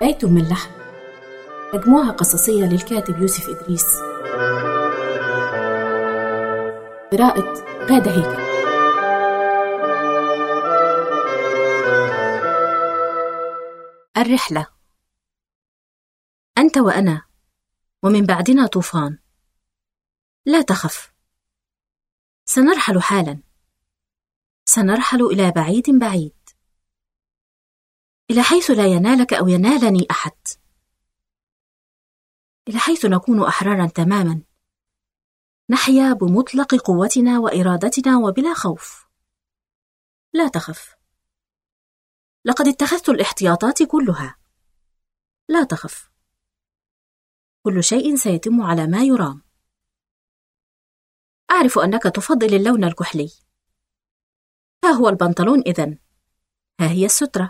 بيت من لحم، مجموعة قصصية للكاتب يوسف إدريس، قراءة غادة هيكل. الرحلة. أنت وأنا، ومن بعدنا طوفان. لا تخف، سنرحل حالا، سنرحل إلى بعيد بعيد، إلى حيث لا ينالك أو ينالني أحد، إلى حيث نكون أحرارا تماما، نحيا بمطلق قوتنا وإرادتنا وبلا خوف. لا تخف، لقد اتخذت الاحتياطات كلها. لا تخف، كل شيء سيتم على ما يرام. أعرف أنك تفضل اللون الكحلي. ها هو البنطلون إذن، ها هي السترة.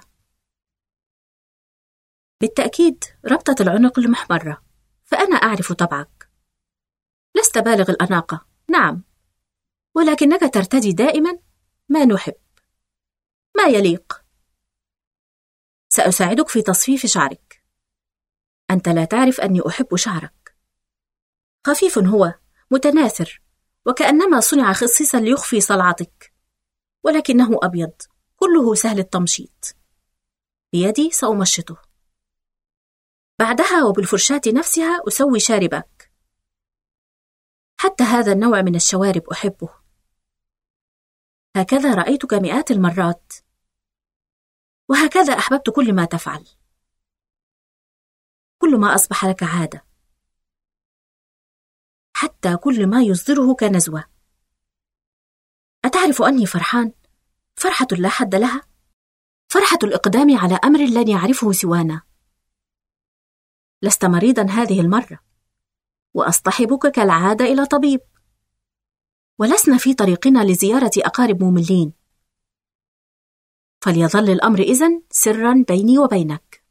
بالتأكيد ربطة العنق المحمرة، فأنا أعرف طبعك. لست بالغ الأناقة، نعم، ولكنك ترتدي دائما ما نحب، ما يليق. سأساعدك في تصفيف شعرك. أنت لا تعرف أني أحب شعرك. خفيف هو، متناثر، وكأنما صنع خصيصا ليخفي صلعتك، ولكنه أبيض، كله سهل التمشيط. بيدي سأمشطه، بعدها وبالفرشاة نفسها أسوي شاربك. حتى هذا النوع من الشوارب أحبه. هكذا رأيتك مئات المرات، وهكذا أحببت كل ما تفعل. كل ما أصبح لك عادة، حتى كل ما يصدره كنزوة. أتعرف أني فرحان؟ فرحة لا حد لها، فرحة الإقدام على أمر لن يعرفه سوانا. لست مريضا هذه المرة، وأصطحبك كالعادة إلى طبيب، ولسنا في طريقنا لزيارة أقارب مملين. فليظل الأمر إذن سرا بيني وبينك.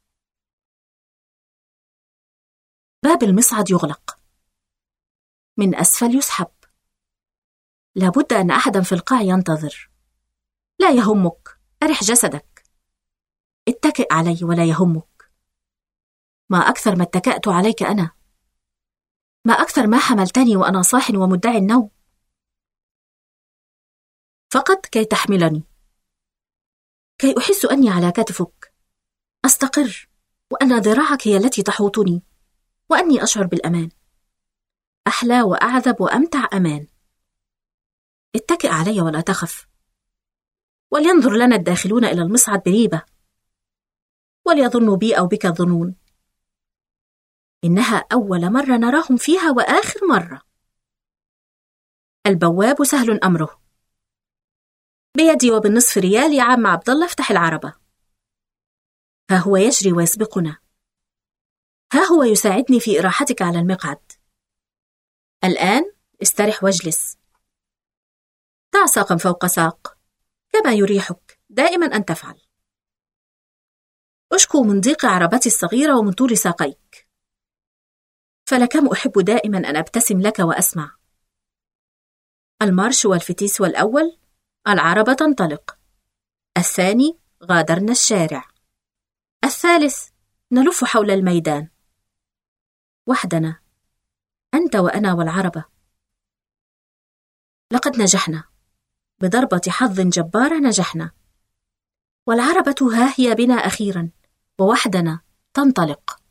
باب المصعد يغلق، من أسفل يسحب. لابد أن أحدا في القاع ينتظر. لا يهمك، أرح جسدك، اتكئ علي ولا يهمك. ما أكثر ما اتكأت عليك أنا، ما أكثر ما حملتني وأنا صاح ومدعي النوم، فقط كي تحملني، كي أحس أني على كتفك، أستقر، وأن ذراعك هي التي تحوطني، وأني أشعر بالأمان. أحلى وأعذب وأمتع أمان. اتكئ علي ولا تخف، ولينظر لنا الداخلون إلى المصعد بريبة، وليظنوا بي أو بك الظنون. إنها أول مرة نراهم فيها وآخر مرة. البواب سهل أمره. بيدي وبالنصف ريال يا عم عبد الله افتح العربة. ها هو يجري ويسبقنا، ها هو يساعدني في إراحتك على المقعد. الآن استرح واجلس، ضع ساقا فوق ساق كما يريحك دائما أن تفعل. أشكو من ضيق عربتي الصغيرة ومن طول ساقيك، فلكم أحب دائما أن أبتسم لك وأسمع. المارش والفتيس والأول، العربة تنطلق. الثاني، غادرنا الشارع. الثالث، نلف حول الميدان. وحدنا، أنت وأنا والعربة. لقد نجحنا، بضربة حظ جبارة نجحنا، والعربة ها هي بنا أخيرا، ووحدنا تنطلق.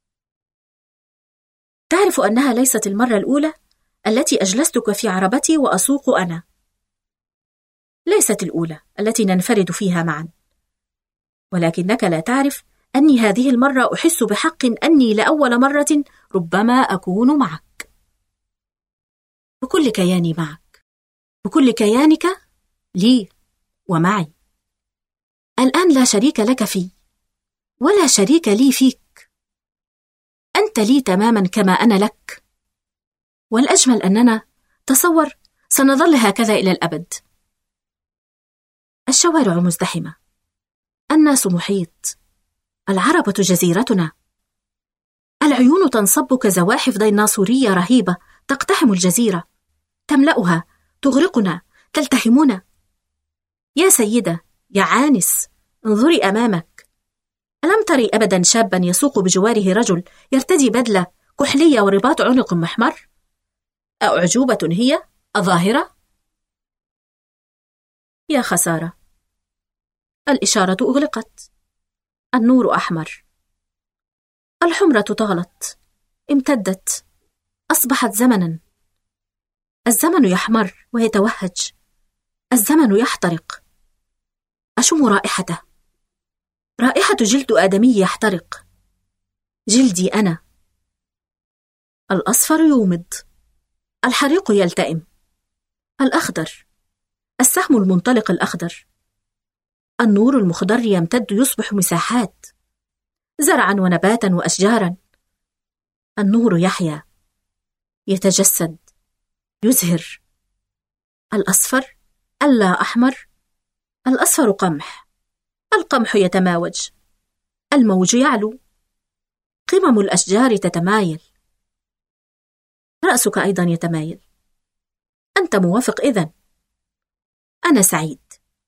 تعرف أنها ليست المرة الأولى التي أجلستك في عربتي وأسوق أنا. ليست الأولى التي ننفرد فيها معا، ولكنك لا تعرف أني هذه المرة أحس بحق أني لأول مرة ربما أكون معك. بكل كياني معك، بكل كيانك لي ومعي. الآن لا شريك لك في، ولا شريك لي فيك. أنت لي تماما كما أنا لك، والأجمل أننا، تصور، سنظل هكذا إلى الأبد. الشوارع مزدحمة، الناس محيط، العربة جزيرتنا. العيون تنصب كزواحف ديناصورية رهيبة تقتحم الجزيرة، تملأها، تغرقنا، تلتهمنا. يا سيدة، يا عانس، انظري أمامك. ألم تري أبدا شابا يسوق بجواره رجل يرتدي بدلة كحلية ورباط عنق محمر؟ أعجوبة هي؟ أظاهرة؟ يا خسارة، الإشارة أغلقت. النور أحمر، الحمرة طالت، امتدت، أصبحت زمنا. الزمن يحمر ويتوهج، الزمن يحترق. أشم رائحته، رائحة جلد آدمي يحترق، جلدي أنا. الأصفر يومض، الحريق يلتئم، الأخضر، السهم المنطلق الأخضر. النور المخضر يمتد يصبح مساحات، زرعا ونباتا وأشجارا. النور يحيا، يتجسد، يزهر. الأصفر، اللا أحمر. الأصفر قمح، القمح يتماوج، الموج يعلو، قمم الأشجار تتمايل. رأسك أيضا يتمايل. أنت موافق إذن. أنا سعيد.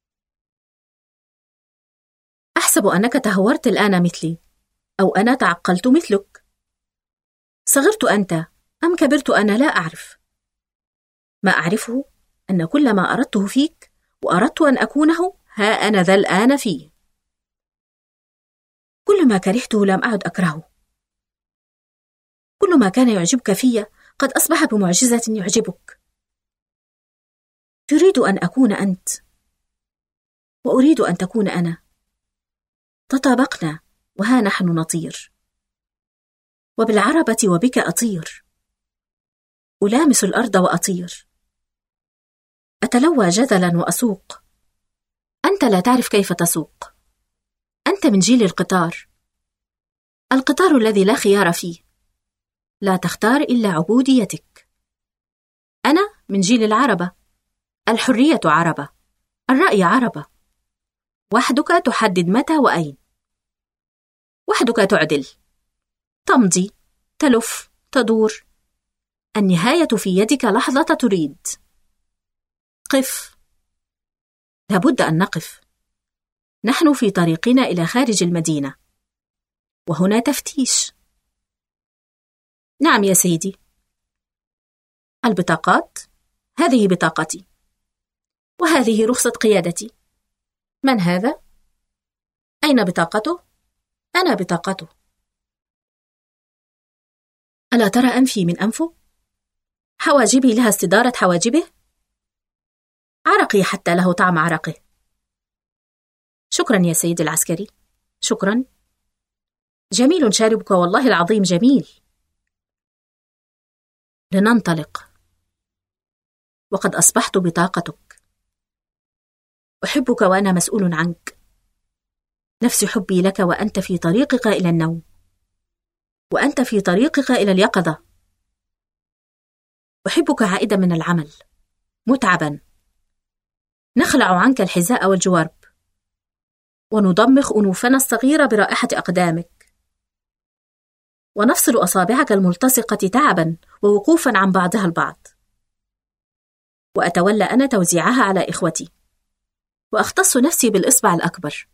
أحسب أنك تهورت الآن مثلي، أو أنا تعقلت مثلك. صغرت أنت أم كبرت أنا؟ لا أعرف. ما أعرفه أن كل ما أردته فيك وأردت أن أكونه ها أنا ذا الآن فيه. كل ما كرهته لم أعد أكرهه. كل ما كان يعجبك في قد أصبح بمعجزة يعجبك. تريد أن أكون أنت، وأريد أن تكون أنا. تطابقنا وها نحن نطير، وبالعربة وبك أطير. ألامس الأرض وأطير، أتلوى جدلا وأسوق. أنت لا تعرف كيف تسوق. أنت من جيل القطار، القطار الذي لا خيار فيه، لا تختار إلا عبوديتك. أنا من جيل العربة، الحرية عربة، الرأي عربة. وحدك تحدد متى وأين، وحدك تعدل، تمضي، تلف، تدور. النهاية في يدك لحظة تريد. قف. لابد أن نقف. نحن في طريقنا إلى خارج المدينة، وهنا تفتيش. نعم يا سيدي. البطاقات، هذه بطاقتي، وهذه رخصة قيادتي. من هذا؟ أين بطاقته؟ أنا بطاقته. ألا ترى أنفي من أنفه؟ حواجبي لها استدارة حواجبه؟ عرقي حتى له طعم عرقه. شكرا يا سيدي العسكري، شكرا. جميل شاربك، والله العظيم جميل. لننطلق، وقد أصبحت بطاقتك. أحبك وأنا مسؤول عنك. نفس حبي لك وأنت في طريقك إلى النوم، وأنت في طريقك إلى اليقظة. أحبك عائدا من العمل، متعبا. نخلع عنك الحذاء والجوارب، ونضمخ أنوفنا الصغيرة برائحة أقدامك، ونفصل أصابعك الملتصقة تعبا ووقوفا عن بعضها البعض. وأتولى أنا توزيعها على إخوتي، وأختص نفسي بالإصبع الأكبر.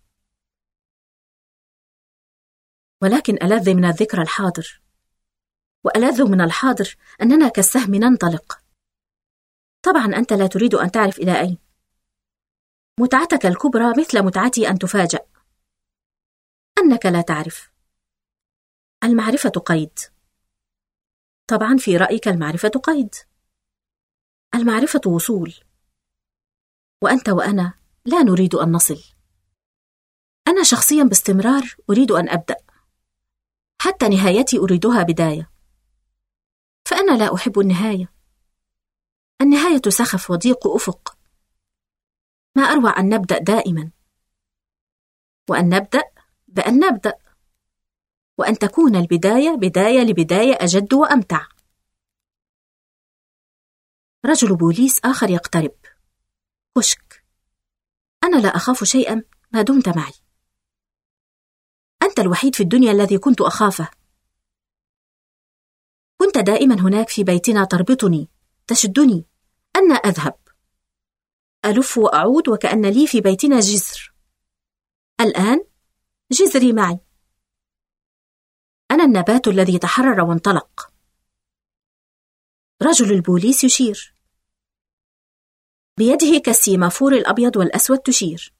ولكن ألذ من الذكرى الحاضر، وألذ من الحاضر أننا كالسهم ننطلق. طبعا أنت لا تريد أن تعرف إلى أين. متعتك الكبرى مثل متعتي أن تفاجأ. أنك لا تعرف. المعرفة قيد. طبعا في رأيك المعرفة قيد. المعرفة وصول، وأنت وأنا لا نريد أن نصل. أنا شخصيا باستمرار أريد أن أبدأ، حتى نهايتي أريدها بداية، فأنا لا أحب النهاية. النهاية سخف وضيق أفق. ما أروع أن نبدأ دائما، وأن نبدأ بأن نبدأ، وأن تكون البداية بداية لبداية أجد وأمتع. رجل بوليس آخر يقترب. كشك. أنا لا أخاف شيئا ما دمت معي. أنت الوحيد في الدنيا الذي كنت أخافه. كنت دائما هناك في بيتنا، تربطني، تشدني، أنا أذهب، ألف وأعود وكأن لي في بيتنا جزر. الآن جزري معي، أنا النبات الذي تحرر وانطلق. رجل البوليس يشير بيده كالسيمافور الأبيض والأسود تشير.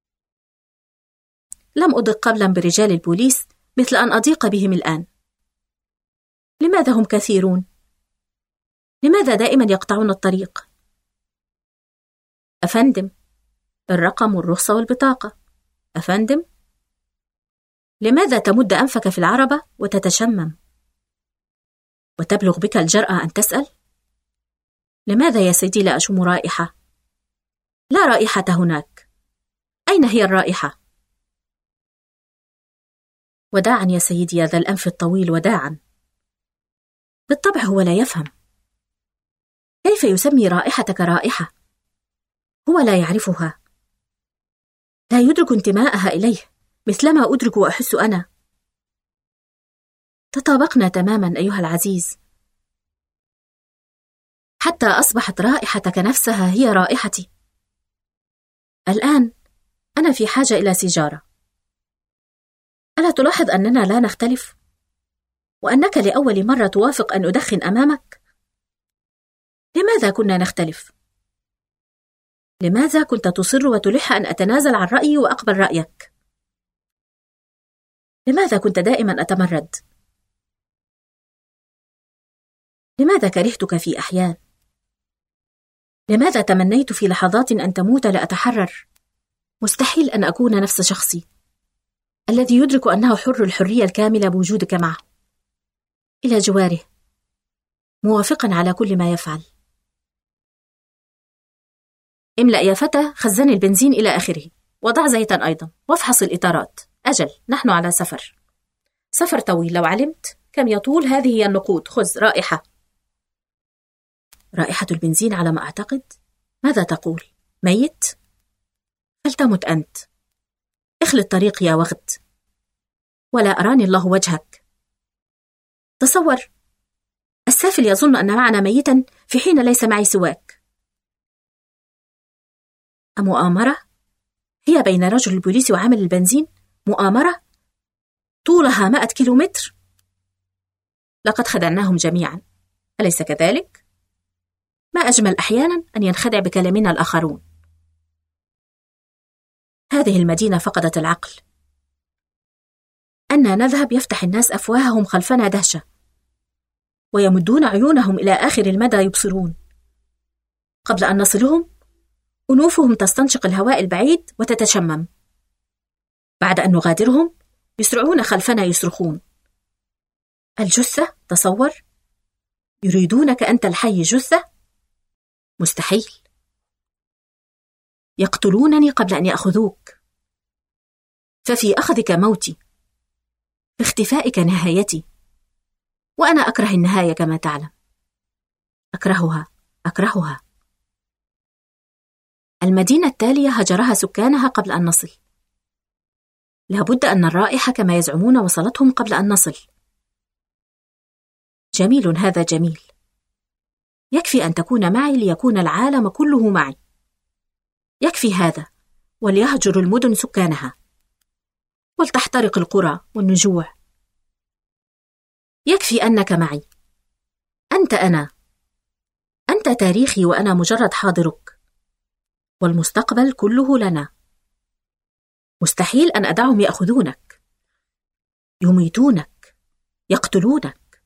لم أضق قبلا برجال البوليس مثل أن أضيق بهم الآن. لماذا هم كثيرون؟ لماذا دائما يقطعون الطريق؟ أفندم، الرقم والرخصة والبطاقة. أفندم، لماذا تمد أنفك في العربة وتتشمم؟ وتبلغ بك الجرأة أن تسأل؟ لماذا يا سيدي لا أشم رائحة؟ لا رائحة هناك. أين هي الرائحة؟ وداعا يا سيدي يا ذا الأنف الطويل، وداعا. بالطبع هو لا يفهم. كيف يسمي رائحتك رائحة؟ هو لا يعرفها، لا يدرك انتماءها إليه مثلما أدرك وأحس أنا. تطابقنا تماما أيها العزيز، حتى أصبحت رائحتك نفسها هي رائحتي. الآن أنا في حاجة إلى سيجارة. ألا تلاحظ أننا لا نختلف؟ وأنك لأول مرة توافق أن أدخن أمامك؟ لماذا كنا نختلف؟ لماذا كنت تصر وتلح أن أتنازل عن رأيي وأقبل رأيك؟ لماذا كنت دائما أتمرد؟ لماذا كرهتك في أحيان؟ لماذا تمنيت في لحظات أن تموت لأتحرر؟ مستحيل أن أكون نفس شخصي الذي يدرك أنه حر الحرية الكاملة بوجودك معه، إلى جواره، موافقا على كل ما يفعل. املأ يا فتى خزان البنزين إلى آخره، وضع زيتا أيضا، وافحص الإطارات. أجل، نحن على سفر طويل. لو علمت كم يطول. هذه هي النقود. خذ رائحة. رائحة البنزين على ما أعتقد. ماذا تقول؟ ميت؟ فلتمت أنت. اخل الطريق يا وغد، ولا أراني الله وجهك. تصور، السافل يظن أن معنا ميتا في حين ليس معي سواك. أمؤامرة؟ هي بين رجل البوليس وعامل البنزين مؤامرة طولها 100 كيلومتر. لقد خدعناهم جميعا، أليس كذلك؟ ما أجمل أحيانا أن ينخدع بكلامنا الآخرون. هذه المدينة فقدت العقل. أننا نذهب يفتح الناس أفواههم خلفنا دهشة، ويمدون عيونهم إلى آخر المدى يبصرون. قبل أن نصلهم أنوفهم تستنشق الهواء البعيد وتتشمم. بعد أن نغادرهم يسرعون خلفنا يصرخون. الجثة، تصور، يريدونك أنت الحي جثة؟ مستحيل. يقتلونني قبل أن يأخذوك. ففي أخذك موتي، في اختفائك نهايتي، وأنا أكره النهاية كما تعلم. أكرهها. المدينة التالية هجرها سكانها قبل أن نصل. لابد أن الرائحة كما يزعمون وصلتهم قبل أن نصل. جميل، هذا جميل. يكفي أن تكون معي ليكون العالم كله معي. يكفي هذا، وليهجر المدن سكانها، ولتحترق القرى والنجوع. يكفي أنك معي. أنت أنا، أنت تاريخي وأنا مجرد حاضرك، والمستقبل كله لنا. مستحيل أن أدعهم يأخذونك، يميتونك، يقتلونك.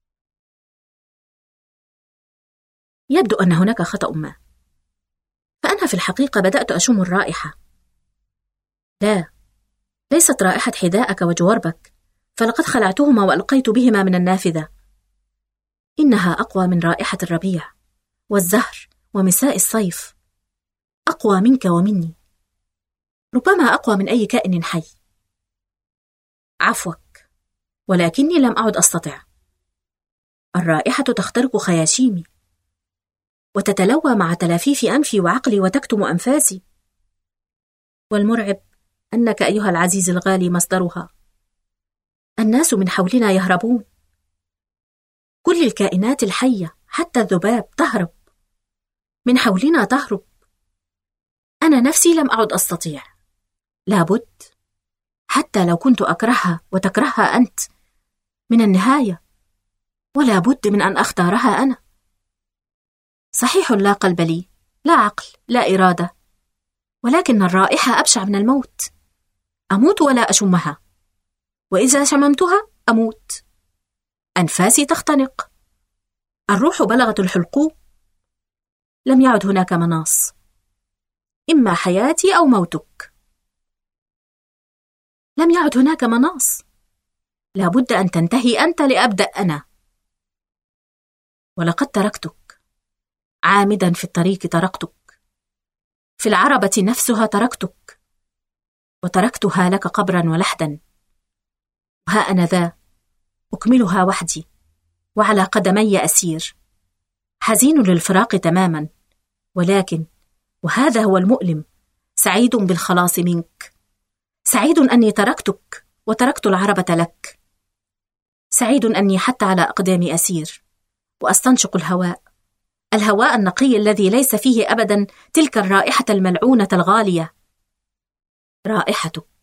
يبدو أن هناك خطأ ما، فأنا في الحقيقة بدأت أشم الرائحة. لا، ليست رائحة حذائك وجوربك، فلقد خلعتهما وألقيت بهما من النافذة. إنها أقوى من رائحة الربيع والزهر ومساء الصيف، أقوى منك ومني، ربما أقوى من أي كائن حي. عفوك، ولكني لم أعد أستطع. الرائحة تخترق خياشيمي وتتلوى مع تلافيف أنفي وعقلي وتكتم أنفاسي. والمرعب أنك أيها العزيز الغالي مصدرها. الناس من حولنا يهربون، كل الكائنات الحية حتى الذباب تهرب من حولنا، تهرب. أنا نفسي لم أعد أستطيع. لابد، حتى لو كنت أكرهها وتكرهها أنت، من النهاية، ولا بد من أن أختارها أنا. صحيح لا قلب لي، لا عقل، لا إرادة، ولكن الرائحة أبشع من الموت. أموت ولا أشمها، وإذا شممتها أموت. أنفاسي تختنق، الروح بلغت الحلقوم. لم يعد هناك مناص، إما حياتي أو موتك. لم يعد هناك مناص، لا بد أن تنتهي أنت لأبدأ أنا. ولقد تركتك عامدا، في الطريق تركتك، في العربة نفسها تركتك، وتركتها لك قبرا ولحدا. وها أنا ذا أكملها وحدي، وعلى قدمي أسير، حزين للفراق تماما، ولكن وهذا هو المؤلم، سعيد بالخلاص منك. سعيد أني تركتك وتركت العربة لك. سعيد أني حتى على أقدامي أسير وأستنشق الهواء النقي الذي ليس فيه أبدا تلك الرائحة الملعونة الغالية، رائحتك.